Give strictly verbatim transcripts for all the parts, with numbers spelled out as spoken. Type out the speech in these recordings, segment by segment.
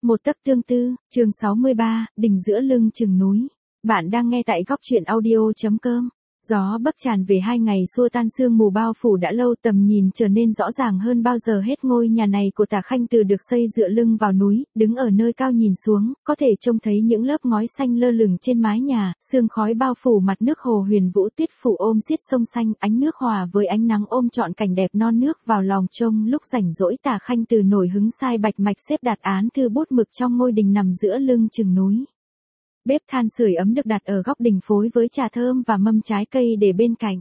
Một tấc tương tư, chương sáu mươi ba, đình giữa lưng chừng núi. Bạn đang nghe tại góc truyện audio.com. Gió bấc tràn về hai ngày xua tan sương mù bao phủ đã lâu, tầm nhìn trở nên rõ ràng hơn bao giờ hết. Ngôi nhà này của Tả Khanh Từ được xây dựa lưng vào núi, đứng ở nơi cao nhìn xuống, có thể trông thấy những lớp ngói xanh lơ lửng trên mái nhà, sương khói bao phủ mặt nước hồ huyền vũ, tuyết phủ ôm xiết sông xanh, ánh nước hòa với ánh nắng ôm trọn cảnh đẹp non nước vào lòng trông. Lúc rảnh rỗi, Tả Khanh Từ nổi hứng sai bạch mạch xếp đặt án thư bút mực trong ngôi đình nằm giữa lưng chừng núi. Bếp than sưởi ấm được đặt ở góc đình phối với trà thơm và mâm trái cây để bên cạnh.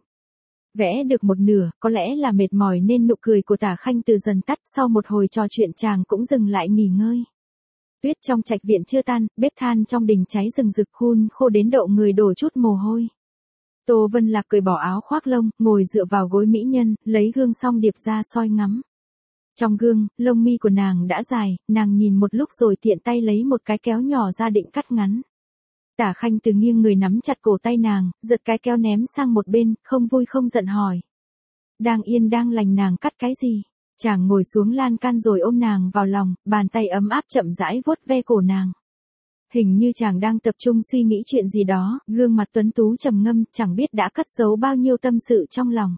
Vẽ được một nửa, có lẽ là mệt mỏi nên nụ cười của Tả Khanh Từ dần tắt, sau một hồi trò chuyện chàng cũng dừng lại nghỉ ngơi. Tuyết trong trạch viện chưa tan, bếp than trong đình cháy rừng rực hun khô đến độ người đổ chút mồ hôi. Tô Vân Lạc cởi bỏ áo khoác lông, ngồi dựa vào gối mỹ nhân, lấy gương song điệp ra soi ngắm. Trong gương, lông mi của nàng đã dài, nàng nhìn một lúc rồi tiện tay lấy một cái kéo nhỏ ra định cắt ngắn. Tả Khanh Từ nghiêng người nắm chặt cổ tay nàng, giật cái kéo ném sang một bên, không vui không giận hỏi. Đang yên đang lành nàng cắt cái gì? Chàng ngồi xuống lan can rồi ôm nàng vào lòng, bàn tay ấm áp chậm rãi vuốt ve cổ nàng. Hình như chàng đang tập trung suy nghĩ chuyện gì đó, gương mặt tuấn tú trầm ngâm, chẳng biết đã cất giấu bao nhiêu tâm sự trong lòng.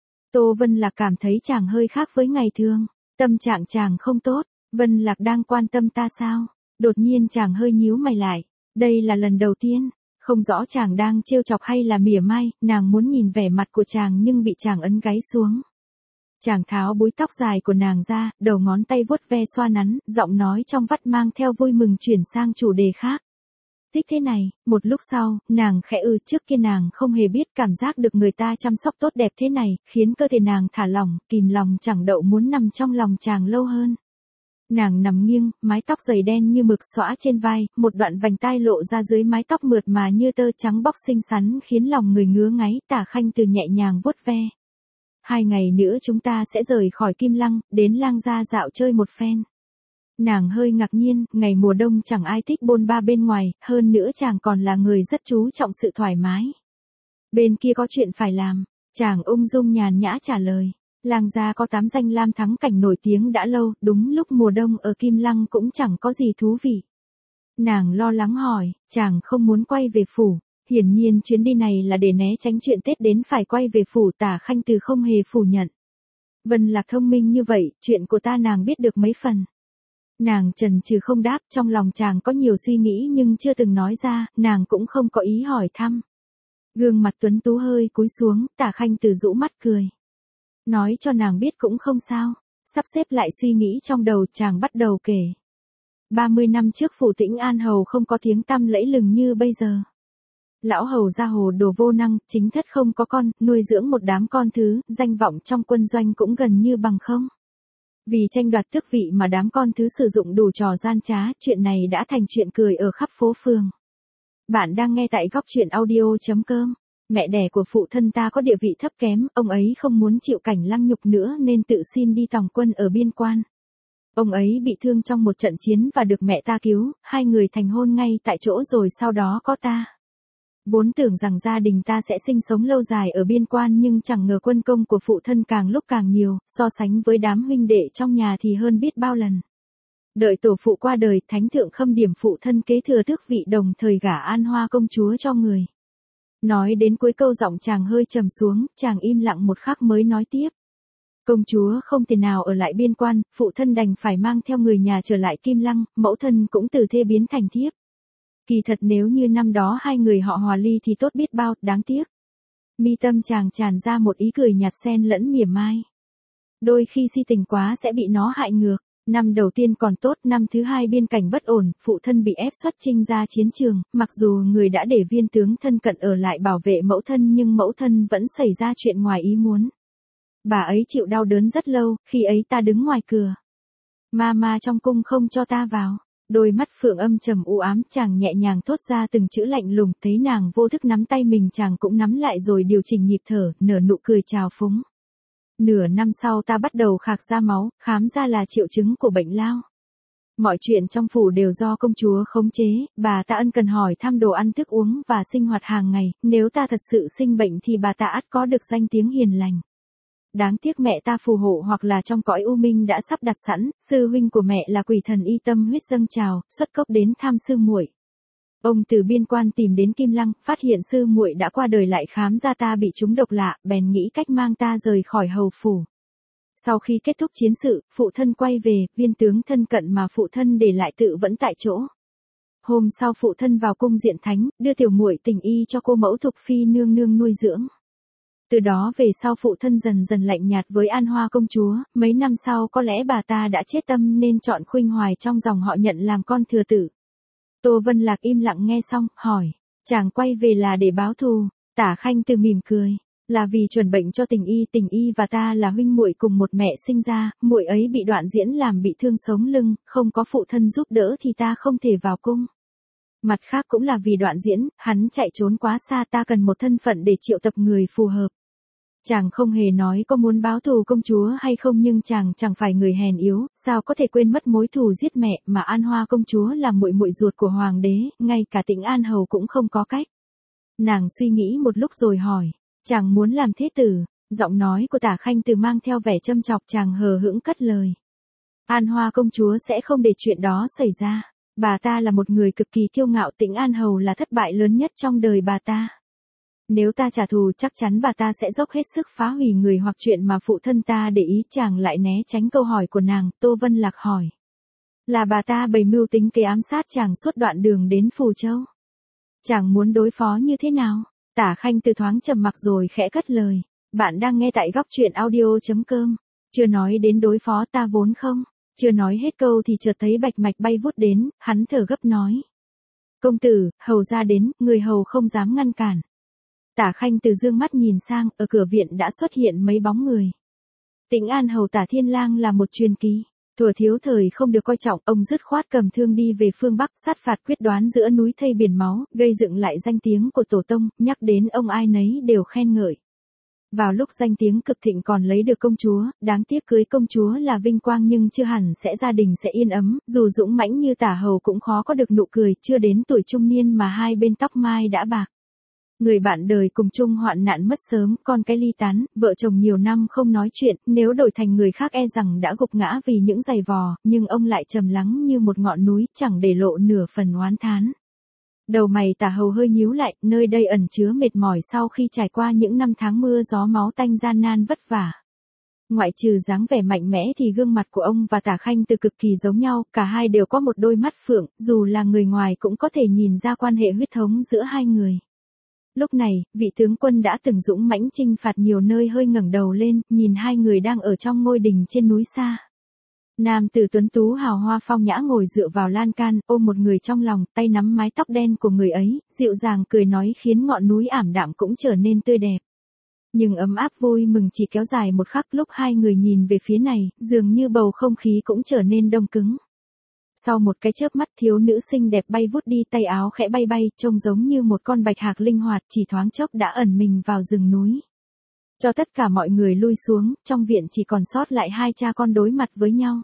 Tô Vân Lạc cảm thấy chàng hơi khác với ngày thường, tâm trạng chàng không tốt. Vân Lạc đang quan tâm ta sao? Đột nhiên chàng hơi nhíu mày lại. Đây là lần đầu tiên, không rõ chàng đang trêu chọc hay là mỉa mai, nàng muốn nhìn vẻ mặt của chàng nhưng bị chàng ấn gáy xuống. Chàng tháo búi tóc dài của nàng ra, đầu ngón tay vuốt ve xoa nắn, giọng nói trong vắt mang theo vui mừng chuyển sang chủ đề khác. Thích thế này, một lúc sau, nàng khẽ ư, trước kia nàng không hề biết cảm giác được người ta chăm sóc tốt đẹp thế này, khiến cơ thể nàng thả lỏng, kìm lòng chẳng đậu muốn nằm trong lòng chàng lâu hơn. Nàng nằm nghiêng, mái tóc dày đen như mực xõa trên vai, một đoạn vành tai lộ ra dưới mái tóc mượt mà như tơ trắng bóc xinh xắn khiến lòng người ngứa ngáy. Tả Khanh Từ nhẹ nhàng vuốt ve. Hai ngày nữa chúng ta sẽ rời khỏi Kim Lăng, đến Lang Gia dạo chơi một phen. Nàng hơi ngạc nhiên, ngày mùa đông chẳng ai thích bôn ba bên ngoài, hơn nữa chàng còn là người rất chú trọng sự thoải mái. Bên kia có chuyện phải làm, chàng ung dung nhàn nhã trả lời. Lang Gia có tám danh lam thắng cảnh nổi tiếng đã lâu, đúng lúc mùa đông ở Kim Lăng cũng chẳng có gì thú vị. Nàng lo lắng hỏi, chàng không muốn quay về phủ, hiển nhiên chuyến đi này là để né tránh chuyện Tết đến phải quay về phủ. Tả Khanh Từ không hề phủ nhận. Vân Lạc thông minh như vậy, chuyện của ta nàng biết được mấy phần. Nàng chần chừ không đáp, trong lòng chàng có nhiều suy nghĩ nhưng chưa từng nói ra, nàng cũng không có ý hỏi thăm. Gương mặt tuấn tú hơi cúi xuống, Tả Khanh Từ rũ mắt cười. Nói cho nàng biết cũng không sao. Sắp xếp lại suy nghĩ trong đầu, chàng bắt đầu kể. ba mươi năm trước phủ Tĩnh An hầu không có tiếng tăm lẫy lừng như bây giờ. Lão hầu gia hồ đồ vô năng, chính thất không có con, nuôi dưỡng một đám con thứ, danh vọng trong quân doanh cũng gần như bằng không. Vì tranh đoạt tước vị mà đám con thứ sử dụng đủ trò gian trá, chuyện này đã thành chuyện cười ở khắp phố phường. Bạn đang nghe tại góc truyện audio.com. Mẹ đẻ của phụ thân ta có địa vị thấp kém, ông ấy không muốn chịu cảnh lăng nhục nữa nên tự xin đi tòng quân ở biên quan. Ông ấy bị thương trong một trận chiến và được mẹ ta cứu, hai người thành hôn ngay tại chỗ rồi sau đó có ta. Vốn tưởng rằng gia đình ta sẽ sinh sống lâu dài ở biên quan nhưng chẳng ngờ quân công của phụ thân càng lúc càng nhiều, so sánh với đám huynh đệ trong nhà thì hơn biết bao lần. Đợi tổ phụ qua đời, thánh thượng khâm điểm phụ thân kế thừa tước vị đồng thời gả An Hoa công chúa cho người. Nói đến cuối câu giọng chàng hơi trầm xuống, chàng im lặng một khắc mới nói tiếp. Công chúa không thể nào ở lại biên quan, phụ thân đành phải mang theo người nhà trở lại Kim Lăng, mẫu thân cũng từ thê biến thành thiếp. Kỳ thật nếu như năm đó hai người họ hòa ly thì tốt biết bao, đáng tiếc. Mi tâm chàng tràn ra một ý cười nhạt xen lẫn mỉa mai. Đôi khi si tình quá sẽ bị nó hại ngược. Năm đầu tiên còn tốt, năm thứ hai biên cảnh bất ổn, phụ thân bị ép xuất chinh ra chiến trường, mặc dù người đã để viên tướng thân cận ở lại bảo vệ mẫu thân nhưng mẫu thân vẫn xảy ra chuyện ngoài ý muốn. Bà ấy chịu đau đớn rất lâu, khi ấy ta đứng ngoài cửa. Mama trong cung không cho ta vào. Đôi mắt phượng âm trầm u ám, chàng nhẹ nhàng thốt ra từng chữ lạnh lùng, thấy nàng vô thức nắm tay mình chàng cũng nắm lại rồi điều chỉnh nhịp thở, nở nụ cười trào phúng. Nửa năm sau ta bắt đầu khạc ra máu, khám ra là triệu chứng của bệnh lao. Mọi chuyện trong phủ đều do công chúa khống chế, bà ta ân cần hỏi thăm đồ ăn thức uống và sinh hoạt hàng ngày, nếu ta thật sự sinh bệnh thì bà ta ắt có được danh tiếng hiền lành. Đáng tiếc mẹ ta phù hộ hoặc là trong cõi u minh đã sắp đặt sẵn, sư huynh của mẹ là quỷ thần y tâm huyết dâng trào, xuất cốc đến thăm sư muội. Ông từ biên quan tìm đến Kim Lăng, phát hiện sư muội đã qua đời lại khám ra ta bị trúng độc lạ, bèn nghĩ cách mang ta rời khỏi hầu phủ. Sau khi kết thúc chiến sự, phụ thân quay về, viên tướng thân cận mà phụ thân để lại tự vẫn tại chỗ. Hôm sau phụ thân vào cung diện thánh, đưa tiểu muội Tình Y cho cô mẫu Thục Phi nương nương nuôi dưỡng. Từ đó về sau phụ thân dần dần lạnh nhạt với An Hoa công chúa, mấy năm sau có lẽ bà ta đã chết tâm nên chọn Khuynh Hoài trong dòng họ nhận làm con thừa tử. Tô Vân Lạc im lặng nghe xong, hỏi, chàng quay về là để báo thù? Tả Khanh Từ mỉm cười, là vì chuẩn bệnh cho Tình Y. Tình Y và ta là huynh muội cùng một mẹ sinh ra, muội ấy bị đoạn diễn làm bị thương sống lưng, không có phụ thân giúp đỡ thì ta không thể vào cung. Mặt khác cũng là vì đoạn diễn, hắn chạy trốn quá xa, ta cần một thân phận để triệu tập người phù hợp. Chàng không hề nói có muốn báo thù công chúa hay không, nhưng chàng chẳng phải người hèn yếu, sao có thể quên mất mối thù giết mẹ, mà An Hoa công chúa là muội muội ruột của hoàng đế, ngay cả Tĩnh An hầu cũng không có cách. Nàng suy nghĩ một lúc rồi hỏi, chàng muốn làm thế tử? Giọng nói của Tả Khanh Từ mang theo vẻ châm chọc, chàng hờ hững cất lời. An Hoa công chúa sẽ không để chuyện đó xảy ra. Bà ta là một người cực kỳ kiêu ngạo, Tĩnh An hầu là thất bại lớn nhất trong đời bà ta. Nếu ta trả thù chắc chắn bà ta sẽ dốc hết sức phá hủy người hoặc chuyện mà phụ thân ta để ý. Chàng lại né tránh câu hỏi của nàng. Tô Vân Lạc hỏi, là bà ta bày mưu tính kế ám sát chàng suốt đoạn đường đến Phù Châu. Chàng muốn đối phó như thế nào? Tả Khanh Từ thoáng trầm mặc rồi khẽ cất lời. Bạn đang nghe tại góc truyện audio.com. Chưa nói đến đối phó ta vốn không. Chưa nói hết câu thì chợt thấy bạch mạch bay vút đến, hắn thở gấp nói. Công tử, hầu ra đến, người hầu không dám ngăn cản. Tả Khanh Từ dương mắt nhìn sang, ở cửa viện đã xuất hiện mấy bóng người. Tĩnh An hầu Tả Thiên Lang là một truyền kỳ. Thuở thiếu thời không được coi trọng, ông dứt khoát cầm thương đi về phương Bắc, sát phạt quyết đoán giữa núi thây biển máu, gây dựng lại danh tiếng của tổ tông, nhắc đến ông ai nấy đều khen ngợi. Vào lúc danh tiếng cực thịnh còn lấy được công chúa, đáng tiếc cưới công chúa là vinh quang nhưng chưa hẳn sẽ gia đình sẽ yên ấm, dù dũng mãnh như Tả hầu cũng khó có được nụ cười, chưa đến tuổi trung niên mà hai bên tóc mai đã bạc. Người bạn đời cùng chung hoạn nạn mất sớm, con cái ly tán, vợ chồng nhiều năm không nói chuyện, nếu đổi thành người khác e rằng đã gục ngã vì những giày vò, nhưng ông lại trầm lắng như một ngọn núi, chẳng để lộ nửa phần oán thán. Đầu mày Tả hầu hơi nhíu lại, nơi đây ẩn chứa mệt mỏi sau khi trải qua những năm tháng mưa gió máu tanh gian nan vất vả. Ngoại trừ dáng vẻ mạnh mẽ thì gương mặt của ông và Tả Khanh Từ cực kỳ giống nhau, cả hai đều có một đôi mắt phượng, dù là người ngoài cũng có thể nhìn ra quan hệ huyết thống giữa hai người. Lúc này, vị tướng quân đã từng dũng mãnh chinh phạt nhiều nơi hơi ngẩng đầu lên, nhìn hai người đang ở trong ngôi đình trên núi xa. Nam tử tuấn tú hào hoa phong nhã ngồi dựa vào lan can, ôm một người trong lòng, tay nắm mái tóc đen của người ấy, dịu dàng cười nói khiến ngọn núi ảm đạm cũng trở nên tươi đẹp. Nhưng ấm áp vui mừng chỉ kéo dài một khắc, lúc hai người nhìn về phía này, dường như bầu không khí cũng trở nên đông cứng. Sau một cái chớp mắt, thiếu nữ xinh đẹp bay vút đi, tay áo khẽ bay bay, trông giống như một con bạch hạc linh hoạt, chỉ thoáng chốc đã ẩn mình vào rừng núi. Cho tất cả mọi người lui xuống, trong viện chỉ còn sót lại hai cha con đối mặt với nhau.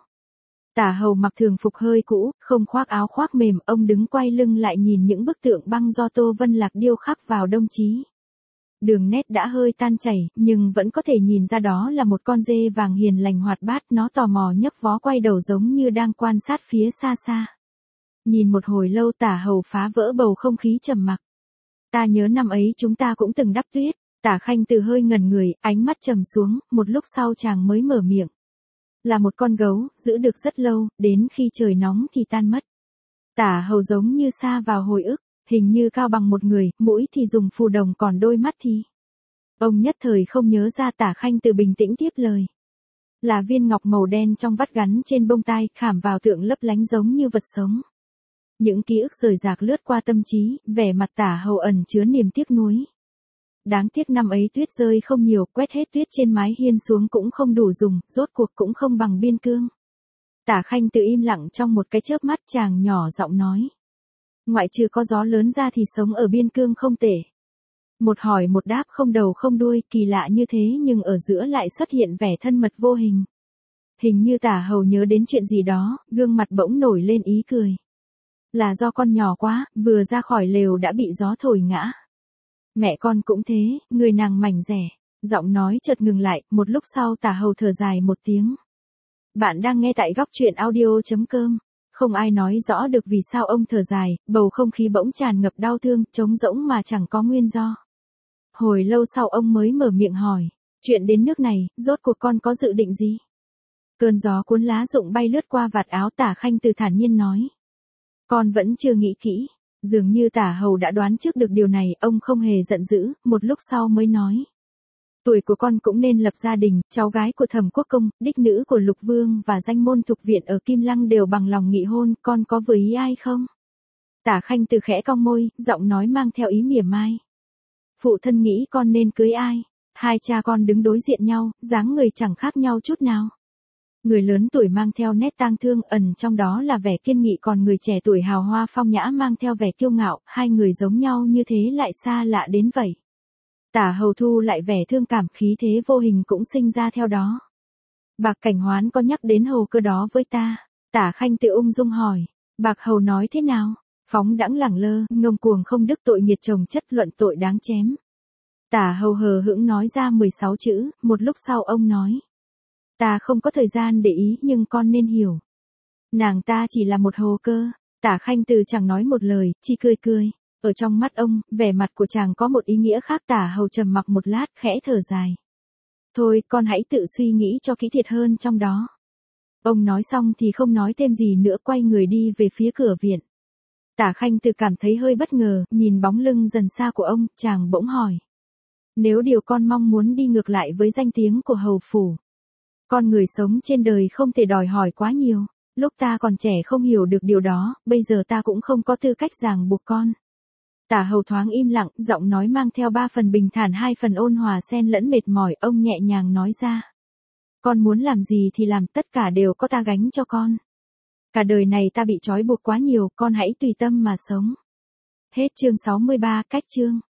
Tả hầu mặc thường phục hơi cũ, không khoác áo khoác mềm, ông đứng quay lưng lại nhìn những bức tượng băng do Tô Vân Lạc điêu khắc vào đông chí. Đường nét đã hơi tan chảy, nhưng vẫn có thể nhìn ra đó là một con dê vàng hiền lành hoạt bát, nó tò mò nhấc vó quay đầu giống như đang quan sát phía xa xa. Nhìn một hồi lâu Tả hầu phá vỡ bầu không khí trầm mặc. Ta nhớ năm ấy chúng ta cũng từng đắp tuyết. Tả Khanh Từ hơi ngẩn người, ánh mắt trầm xuống, một lúc sau chàng mới mở miệng. Là một con gấu, giữ được rất lâu, đến khi trời nóng thì tan mất. Tả hầu giống như sa vào hồi ức, hình như cao bằng một người, mũi thì dùng phù đồng còn đôi mắt thì... Ông nhất thời không nhớ ra. Tả Khanh Từ bình tĩnh tiếp lời. Là viên ngọc màu đen trong vắt gắn trên bông tai, khảm vào tượng lấp lánh giống như vật sống. Những ký ức rời rạc lướt qua tâm trí, vẻ mặt Tả hầu ẩn chứa niềm tiếc nuối. Đáng tiếc năm ấy tuyết rơi không nhiều, quét hết tuyết trên mái hiên xuống cũng không đủ dùng, rốt cuộc cũng không bằng biên cương. Tả Khanh Từ im lặng trong một cái chớp mắt, chàng nhỏ giọng nói. Ngoại trừ có gió lớn ra thì sống ở biên cương không tệ. Một hỏi một đáp không đầu không đuôi, kỳ lạ như thế nhưng ở giữa lại xuất hiện vẻ thân mật vô hình. Hình như Tả hầu nhớ đến chuyện gì đó, gương mặt bỗng nổi lên ý cười. Là do con nhỏ quá, vừa ra khỏi lều đã bị gió thổi ngã. Mẹ con cũng thế, người nàng mảnh rẻ. Giọng nói chợt ngừng lại, một lúc sau Tả Hầu thở dài một tiếng. Bạn đang nghe tại góc truyện audio.com. Không ai nói rõ được vì sao ông thở dài, bầu không khí bỗng tràn ngập đau thương, trống rỗng mà chẳng có nguyên do. Hồi lâu sau ông mới mở miệng hỏi, chuyện đến nước này, rốt cuộc con có dự định gì? Cơn gió cuốn lá rụng bay lướt qua vạt áo Tả Khanh Từ thản nhiên nói. Con vẫn chưa nghĩ kỹ. Dường như Tả Hầu đã đoán trước được điều này, ông không hề giận dữ, một lúc sau mới nói. Tuổi của con cũng nên lập gia đình, cháu gái của Thẩm Quốc Công, đích nữ của Lục Vương và danh môn thuộc viện ở Kim Lăng đều bằng lòng nghị hôn, con có vừa ý ai không? Tả Khanh Từ khẽ cong môi, giọng nói mang theo ý mỉa mai. Phụ thân nghĩ con nên cưới ai? Hai cha con đứng đối diện nhau, dáng người chẳng khác nhau chút nào. Người lớn tuổi mang theo nét tang thương, ẩn trong đó là vẻ kiên nghị, còn người trẻ tuổi hào hoa phong nhã mang theo vẻ kiêu ngạo, hai người giống nhau như thế lại xa lạ đến vậy. Tả Hầu thu lại vẻ thương cảm, khí thế vô hình cũng sinh ra theo đó. Bạc Cảnh Hoán có nhắc đến Hầu cơ đó với ta? Tả Khanh Từ ung dung hỏi. Bạc Hầu nói thế nào? Phóng đãng lẳng lơ, ngông cuồng không đức, tội nghiệt chồng chất, luận tội đáng chém. Tả Hầu hờ hững nói ra mười sáu chữ, một lúc sau ông nói. Ta không có thời gian để ý, nhưng con nên hiểu. Nàng ta chỉ là một hồ cơ. Tả Khanh Từ chẳng nói một lời, chỉ cười cười. Ở trong mắt ông, vẻ mặt của chàng có một ý nghĩa khác. Tả Hầu trầm mặc một lát, khẽ thở dài. Thôi, con hãy tự suy nghĩ cho kỹ thiệt hơn trong đó. Ông nói xong thì không nói thêm gì nữa, quay người đi về phía cửa viện. Tả Khanh Từ cảm thấy hơi bất ngờ, nhìn bóng lưng dần xa của ông, chàng bỗng hỏi. Nếu điều con mong muốn đi ngược lại với danh tiếng của hầu phủ. Con người sống trên đời không thể đòi hỏi quá nhiều. Lúc ta còn trẻ không hiểu được điều đó, bây giờ ta cũng không có tư cách ràng buộc con. Tả Hầu thoáng im lặng, giọng nói mang theo ba phần bình thản hai phần ôn hòa xen lẫn mệt mỏi, ông nhẹ nhàng nói ra. Con muốn làm gì thì làm, tất cả đều có ta gánh cho con. Cả đời này ta bị trói buộc quá nhiều, con hãy tùy tâm mà sống. Hết chương sáu mươi ba, cách chương.